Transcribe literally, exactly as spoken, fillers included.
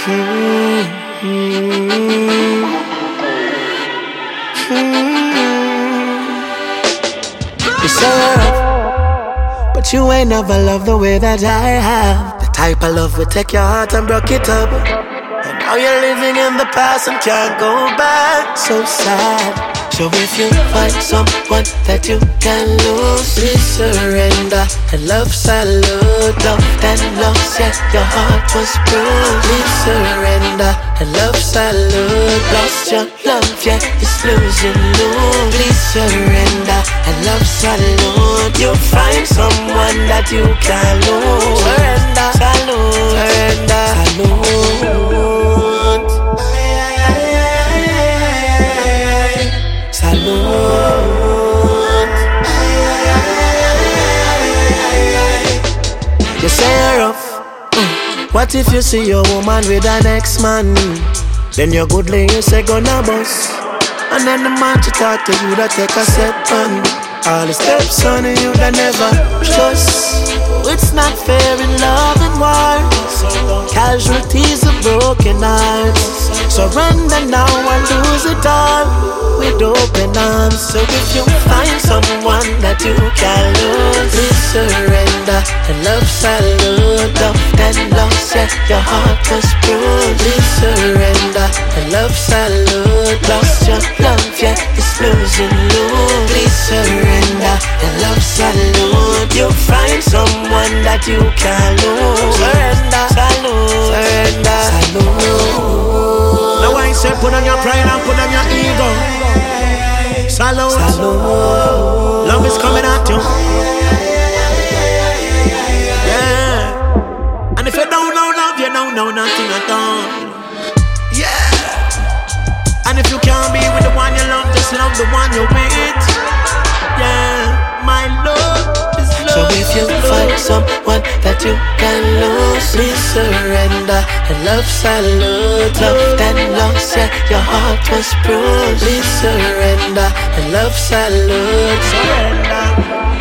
You say, but you ain't never loved the way that I have. The type of love will take your heart and break it up. And now you're living in the past and can't go back. So sad. So if you find someone that you can lose, please surrender and love salute. Love and lost, yeah, your heart was bruised. Please surrender and love salute. Lost your love, yeah, it's losing lose. Please surrender and love salute. You'll find someone that you can lose. Surrender, salute, surrender, salute. You say you're rough. mm. What if you see your woman with an ex-man? Then you're goodly, you say gonna bust. And then the man to talk to you that take a step on. All the steps on you that never trust. It's not fair in love and war. Casualties of broken hearts. Surrender now and lose it all with open arms. So if you find someone that you can lose, please surrender and love salute. Love and lost, yeah, your heart was bruised. Please surrender and love salute. Lost your love, yeah, it's losing lose. Please surrender and love salute. You'll find someone that you can lose. Surrender, salute, surrender, salute. Now I say put on your pride and put on your ego. Salute, salute. Love is coming at you. Yeah. And if you don't know love, you don't know nothing at all. Yeah. And if you can't be with the one you love, just love the one you're with. Yeah, my love is love. So if you find someone that you can lose, please surrender and love salute. Love and lost, yeah, your heart was bruised. Please surrender and love salute. Surrender.